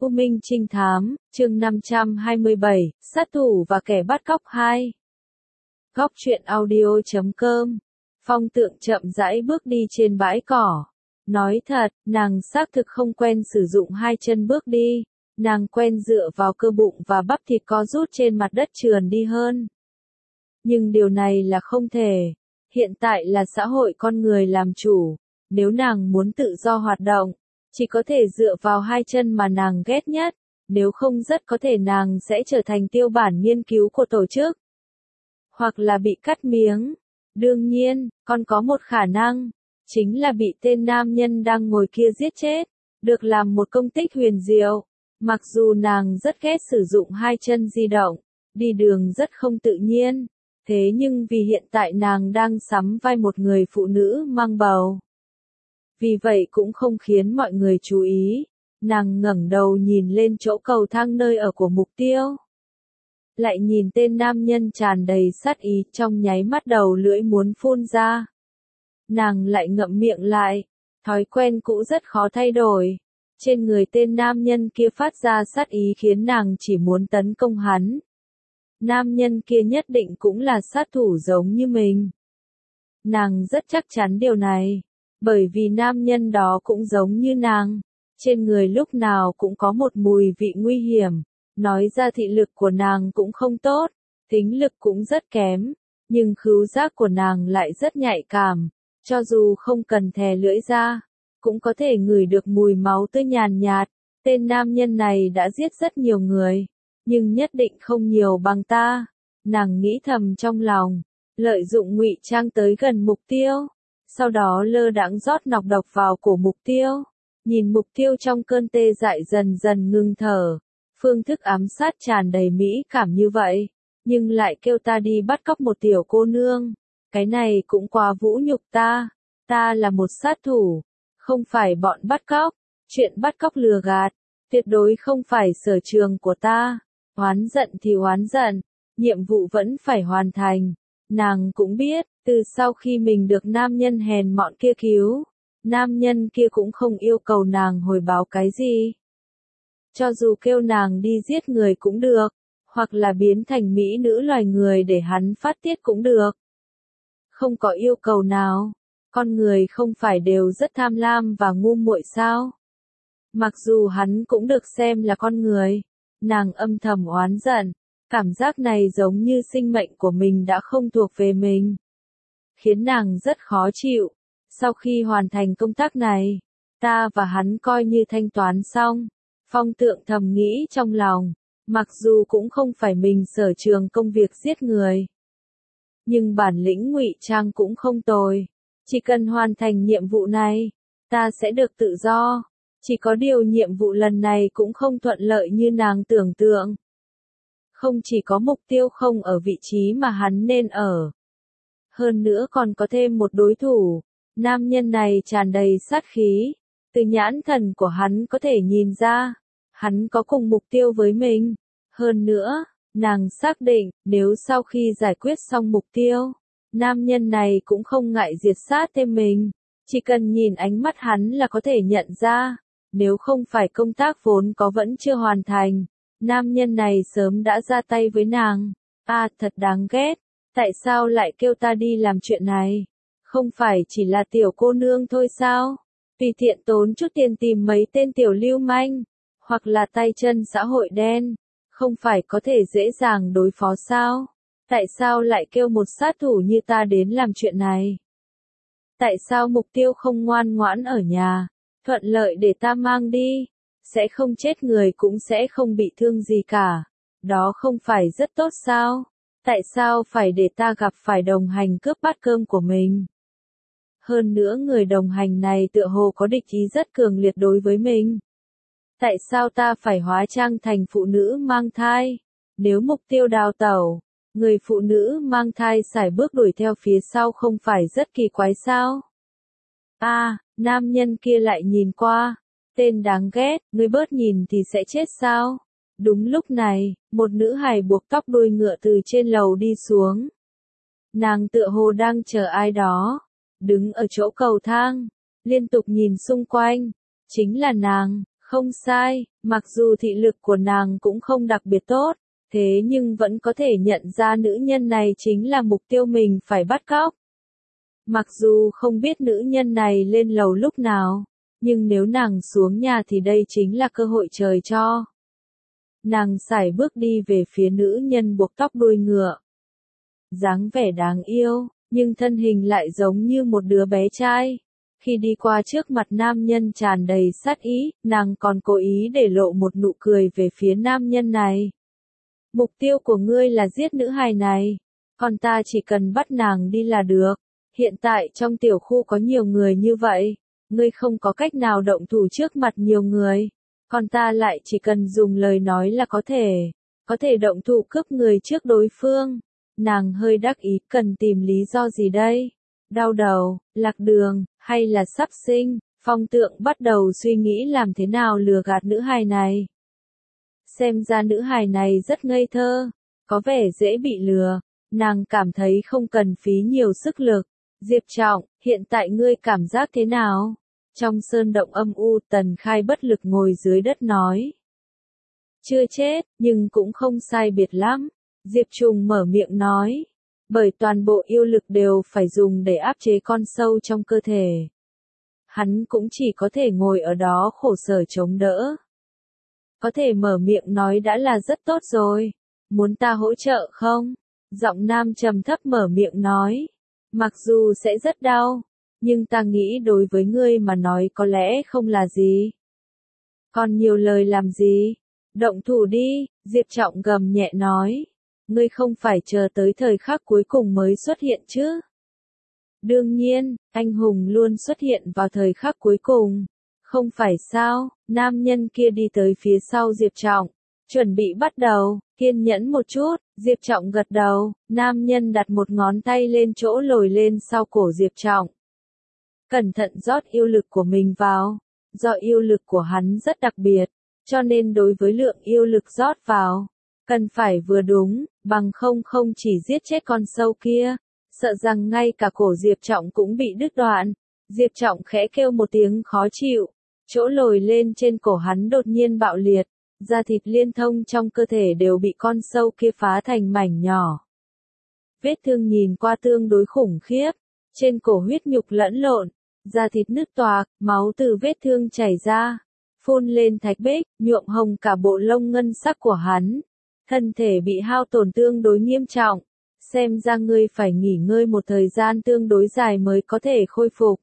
U Minh Trinh Thám, chương 527, sát thủ và kẻ bắt cóc 2. Góc truyện audio.com. Phong Tượng chậm rãi bước đi trên bãi cỏ. Nói thật, nàng xác thực không quen sử dụng hai chân bước đi. Nàng quen dựa vào cơ bụng và bắp thịt co rút trên mặt đất trườn đi hơn. Nhưng điều này là không thể. Hiện tại là xã hội con người làm chủ. Nếu nàng muốn tự do hoạt động, chỉ có thể dựa vào hai chân mà nàng ghét nhất, nếu không rất có thể nàng sẽ trở thành tiêu bản nghiên cứu của tổ chức. Hoặc là bị cắt miếng. Đương nhiên, còn có một khả năng, chính là bị tên nam nhân đang ngồi kia giết chết, được làm một công tích huyền diệu. Mặc dù nàng rất ghét sử dụng hai chân di động, đi đường rất không tự nhiên, thế nhưng vì hiện tại nàng đang sắm vai một người phụ nữ mang bầu. Vì vậy cũng không khiến mọi người chú ý, nàng ngẩng đầu nhìn lên chỗ cầu thang nơi ở của mục tiêu. Lại nhìn tên nam nhân tràn đầy sát ý trong nháy mắt đầu lưỡi muốn phun ra. Nàng lại ngậm miệng lại, thói quen cũ rất khó thay đổi. Trên người tên nam nhân kia phát ra sát ý khiến nàng chỉ muốn tấn công hắn. Nam nhân kia nhất định cũng là sát thủ giống như mình. Nàng rất chắc chắn điều này. Bởi vì nam nhân đó cũng giống như nàng, trên người lúc nào cũng có một mùi vị nguy hiểm, nói ra thị lực của nàng cũng không tốt, thính lực cũng rất kém, nhưng khứu giác của nàng lại rất nhạy cảm, cho dù không cần thè lưỡi ra, cũng có thể ngửi được mùi máu tươi nhàn nhạt. Tên nam nhân này đã giết rất nhiều người, nhưng nhất định không nhiều bằng ta, nàng nghĩ thầm trong lòng, lợi dụng ngụy trang tới gần mục tiêu. Sau đó lơ đãng rót nọc độc vào cổ mục tiêu, nhìn mục tiêu trong cơn tê dại dần dần ngừng thở, phương thức ám sát tràn đầy mỹ cảm như vậy, nhưng lại kêu ta đi bắt cóc một tiểu cô nương, cái này cũng quá vũ nhục ta là một sát thủ, không phải bọn bắt cóc, chuyện bắt cóc lừa gạt, tuyệt đối không phải sở trường của ta, oán giận thì oán giận, nhiệm vụ vẫn phải hoàn thành. Nàng cũng biết, từ sau khi mình được nam nhân hèn mọn kia cứu, nam nhân kia cũng không yêu cầu nàng hồi báo cái gì. Cho dù kêu nàng đi giết người cũng được, hoặc là biến thành mỹ nữ loài người để hắn phát tiết cũng được. Không có yêu cầu nào, con người không phải đều rất tham lam và ngu muội sao? Mặc dù hắn cũng được xem là con người, nàng âm thầm oán giận. Cảm giác này giống như sinh mệnh của mình đã không thuộc về mình. Khiến nàng rất khó chịu. Sau khi hoàn thành công tác này, ta và hắn coi như thanh toán xong. Phong Tượng thầm nghĩ trong lòng. Mặc dù cũng không phải mình sở trường công việc giết người. Nhưng bản lĩnh ngụy trang cũng không tồi. Chỉ cần hoàn thành nhiệm vụ này, ta sẽ được tự do. Chỉ có điều nhiệm vụ lần này cũng không thuận lợi như nàng tưởng tượng. Không chỉ có mục tiêu không ở vị trí mà hắn nên ở. Hơn nữa còn có thêm một đối thủ. Nam nhân này tràn đầy sát khí. Từ nhãn thần của hắn có thể nhìn ra. Hắn có cùng mục tiêu với mình. Hơn nữa, nàng xác định nếu sau khi giải quyết xong mục tiêu, nam nhân này cũng không ngại diệt sát thêm mình. Chỉ cần nhìn ánh mắt hắn là có thể nhận ra. Nếu không phải công tác vốn có vẫn chưa hoàn thành. Nam nhân này sớm đã ra tay với nàng. Thật đáng ghét. Tại sao lại kêu ta đi làm chuyện này? Không phải chỉ là tiểu cô nương thôi sao? Tùy tiện tốn chút tiền tìm mấy tên tiểu lưu manh. Hoặc là tay chân xã hội đen. Không phải có thể dễ dàng đối phó sao? Tại sao lại kêu một sát thủ như ta đến làm chuyện này? Tại sao mục tiêu không ngoan ngoãn ở nhà? Thuận lợi để ta mang đi. Sẽ không chết người cũng sẽ không bị thương gì cả. Đó không phải rất tốt sao? Tại sao phải để ta gặp phải đồng hành cướp bát cơm của mình? Hơn nữa người đồng hành này tựa hồ có địch ý rất cường liệt đối với mình. Tại sao ta phải hóa trang thành phụ nữ mang thai? Nếu mục tiêu đào tẩu, người phụ nữ mang thai sải bước đuổi theo phía sau không phải rất kỳ quái sao? Nam nhân kia lại nhìn qua. Tên đáng ghét, ngươi bớt nhìn thì sẽ chết sao? Đúng lúc này, một nữ hài buộc tóc đuôi ngựa từ trên lầu đi xuống. Nàng tựa hồ đang chờ ai đó. Đứng ở chỗ cầu thang, liên tục nhìn xung quanh. Chính là nàng, Không sai, mặc dù thị lực của nàng cũng không đặc biệt tốt, thế nhưng vẫn có thể nhận ra nữ nhân này chính là mục tiêu mình phải bắt cóc. Mặc dù không biết nữ nhân này lên lầu lúc nào, nhưng nếu nàng xuống nhà thì đây chính là cơ hội trời cho. Nàng sải bước đi về phía nữ nhân buộc tóc đuôi ngựa. Dáng vẻ đáng yêu, nhưng thân hình lại giống như một đứa bé trai. Khi đi qua trước mặt nam nhân tràn đầy sát ý, nàng còn cố ý để lộ một nụ cười về phía nam nhân này. Mục tiêu của ngươi là giết nữ hài này, còn ta chỉ cần bắt nàng đi là được. Hiện tại trong tiểu khu có nhiều người như vậy, ngươi không có cách nào động thủ trước mặt nhiều người, còn ta lại chỉ cần dùng lời nói là có thể động thủ cướp người trước đối phương. Nàng hơi đắc ý, cần tìm lý do gì đây? Đau đầu, lạc đường, hay là sắp sinh? Phong Tượng bắt đầu suy nghĩ làm thế nào lừa gạt nữ hài này. Xem ra nữ hài này rất ngây thơ, có vẻ dễ bị lừa, nàng cảm thấy không cần phí nhiều sức lực. Diệp Trọng, hiện tại ngươi cảm giác thế nào? Trong sơn động âm u, Tần Khai bất lực ngồi dưới đất nói. Chưa chết, nhưng cũng không sai biệt lắm. Diệp Trùng mở miệng nói. Bởi toàn bộ yêu lực đều phải dùng để áp chế con sâu trong cơ thể. Hắn cũng chỉ có thể ngồi ở đó khổ sở chống đỡ. Có thể mở miệng nói đã là rất tốt rồi. Muốn ta hỗ trợ không? Giọng nam trầm thấp mở miệng nói. Mặc dù sẽ rất đau, nhưng ta nghĩ đối với ngươi mà nói có lẽ không là gì. Còn nhiều lời làm gì? Động thủ đi, Diệp Trọng gầm nhẹ nói. Ngươi không phải chờ tới thời khắc cuối cùng mới xuất hiện chứ? Đương nhiên, anh hùng luôn xuất hiện vào thời khắc cuối cùng. Không phải sao? Nam nhân kia đi tới phía sau Diệp Trọng, chuẩn bị bắt đầu. Kiên nhẫn một chút, Diệp Trọng gật đầu, nam nhân đặt một ngón tay lên chỗ lồi lên sau cổ Diệp Trọng. Cẩn thận rót yêu lực của mình vào, do yêu lực của hắn rất đặc biệt, cho nên đối với lượng yêu lực rót vào, cần phải vừa đúng, bằng không chỉ giết chết con sâu kia, sợ rằng ngay cả cổ Diệp Trọng cũng bị đứt đoạn. Diệp Trọng khẽ kêu một tiếng khó chịu, chỗ lồi lên trên cổ hắn đột nhiên bạo liệt. Da thịt liên thông trong cơ thể đều bị con sâu kia phá thành mảnh nhỏ. Vết thương nhìn qua tương đối khủng khiếp, trên cổ huyết nhục lẫn lộn, da thịt nứt toạc, máu từ vết thương chảy ra, phun lên thạch bích, nhuộm hồng cả bộ lông ngân sắc của hắn. Thân thể bị hao tổn tương đối nghiêm trọng, xem ra ngươi phải nghỉ ngơi một thời gian tương đối dài mới có thể khôi phục.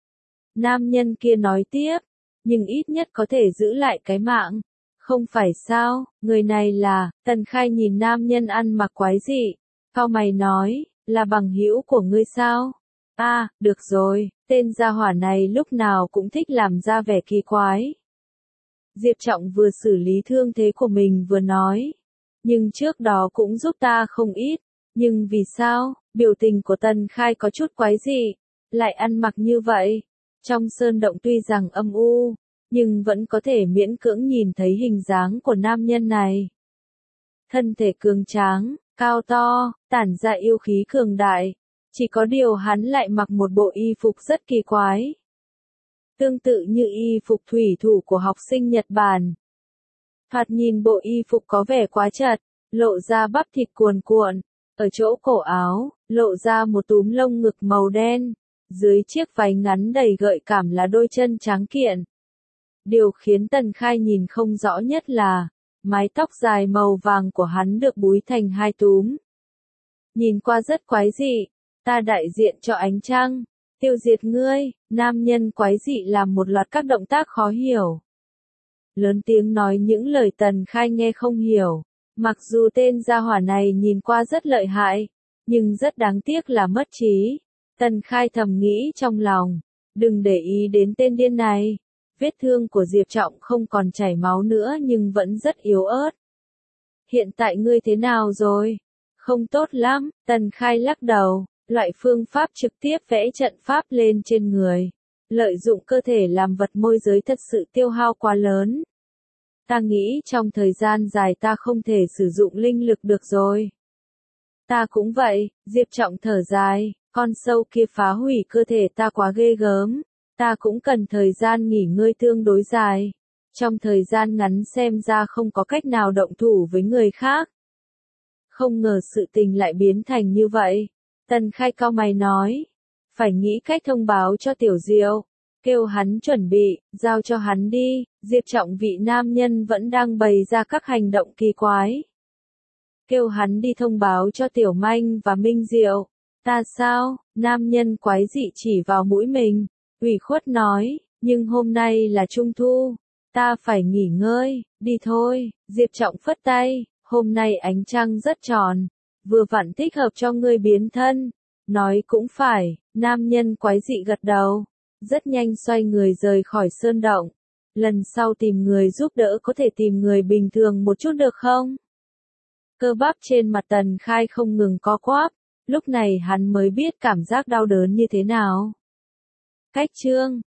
Nam nhân kia nói tiếp, nhưng ít nhất có thể giữ lại cái mạng. Không phải sao, người này là, Tần Khai nhìn nam nhân ăn mặc quái dị, cau mày nói, là bằng hữu của ngươi sao? Được rồi, tên gia hỏa này lúc nào cũng thích làm ra vẻ kỳ quái. Diệp Trọng vừa xử lý thương thế của mình vừa nói, nhưng trước đó cũng giúp ta không ít, nhưng vì sao, biểu tình của Tần Khai có chút quái dị, lại ăn mặc như vậy. Trong sơn động tuy rằng âm u, nhưng vẫn có thể miễn cưỡng nhìn thấy hình dáng của nam nhân này. Thân thể cường tráng, cao to, tản ra yêu khí cường đại, chỉ có điều hắn lại mặc một bộ y phục rất kỳ quái. Tương tự như y phục thủy thủ của học sinh Nhật Bản. Thoạt nhìn bộ y phục có vẻ quá chật, lộ ra bắp thịt cuồn cuộn, ở chỗ cổ áo, lộ ra một túm lông ngực màu đen, dưới chiếc váy ngắn đầy gợi cảm là đôi chân trắng kiện. Điều khiến Tần Khai nhìn không rõ nhất là, mái tóc dài màu vàng của hắn được búi thành hai túm. Nhìn qua rất quái dị, ta đại diện cho ánh trăng, tiêu diệt ngươi, nam nhân quái dị làm một loạt các động tác khó hiểu. Lớn tiếng nói những lời Tần Khai nghe không hiểu, mặc dù tên gia hỏa này nhìn qua rất lợi hại, nhưng rất đáng tiếc là mất trí. Tần Khai thầm nghĩ trong lòng, đừng để ý đến tên điên này. Vết thương của Diệp Trọng không còn chảy máu nữa nhưng vẫn rất yếu ớt. Hiện tại ngươi thế nào rồi? Không tốt lắm, Tần Khai lắc đầu, loại phương pháp trực tiếp vẽ trận pháp lên trên người. Lợi dụng cơ thể làm vật môi giới thật sự tiêu hao quá lớn. Ta nghĩ trong thời gian dài ta không thể sử dụng linh lực được rồi. Ta cũng vậy, Diệp Trọng thở dài, con sâu kia phá hủy cơ thể ta quá ghê gớm. Ta cũng cần thời gian nghỉ ngơi tương đối dài. Trong thời gian ngắn xem ra không có cách nào động thủ với người khác. Không ngờ sự tình lại biến thành như vậy. Tần Khai cau mày nói. Phải nghĩ cách thông báo cho Tiểu Diệu. Kêu hắn chuẩn bị, giao cho hắn đi. Diệp Trọng vị nam nhân vẫn đang bày ra các hành động kỳ quái. Kêu hắn đi thông báo cho Tiểu Manh và Minh Diệu. Ta sao? Nam nhân quái dị chỉ vào mũi mình. Ủy khuất nói, nhưng hôm nay là Trung Thu. Ta phải nghỉ ngơi, đi thôi. Diệp Trọng phất tay, hôm nay ánh trăng rất tròn. Vừa vặn thích hợp cho ngươi biến thân. Nói cũng phải, nam nhân quái dị gật đầu. Rất nhanh xoay người rời khỏi sơn động. Lần sau tìm người giúp đỡ có thể tìm người bình thường một chút được không? Cơ bắp trên mặt Tần Khai không ngừng co quắp. Lúc này hắn mới biết cảm giác đau đớn như thế nào. Cách chương